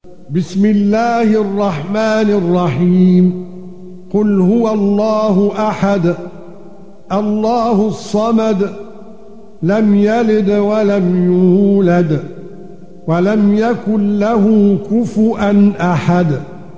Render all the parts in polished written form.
بسم الله الرحمن الرحيم. قل هو الله احد الله الصمد لم يلد ولم يولد ولم يكن له كفوا احد.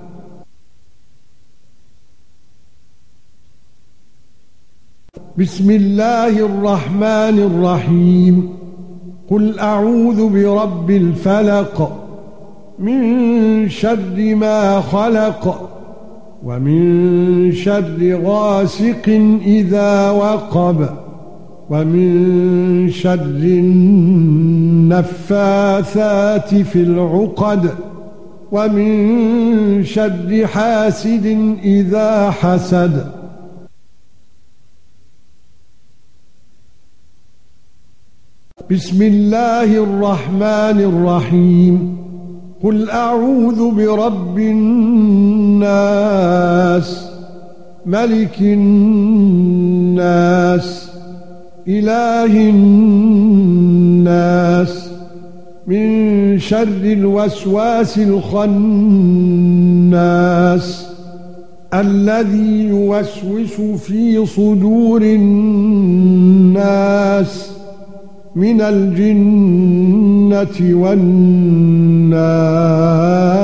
بسم الله الرحمن الرحيم. قل اعوذ برب الفلق من شر ما خلق ومن شر غاسق اذا وقب ومن شر النفاثات في العقد ومن شر حاسد اذا حسد. بسم الله الرحمن الرحيم. قل اعوذ برب الناس ملك الناس اله الناس من شر الوسواس الخناس الذي يوسوس في صدور الناس من الجنة والناس.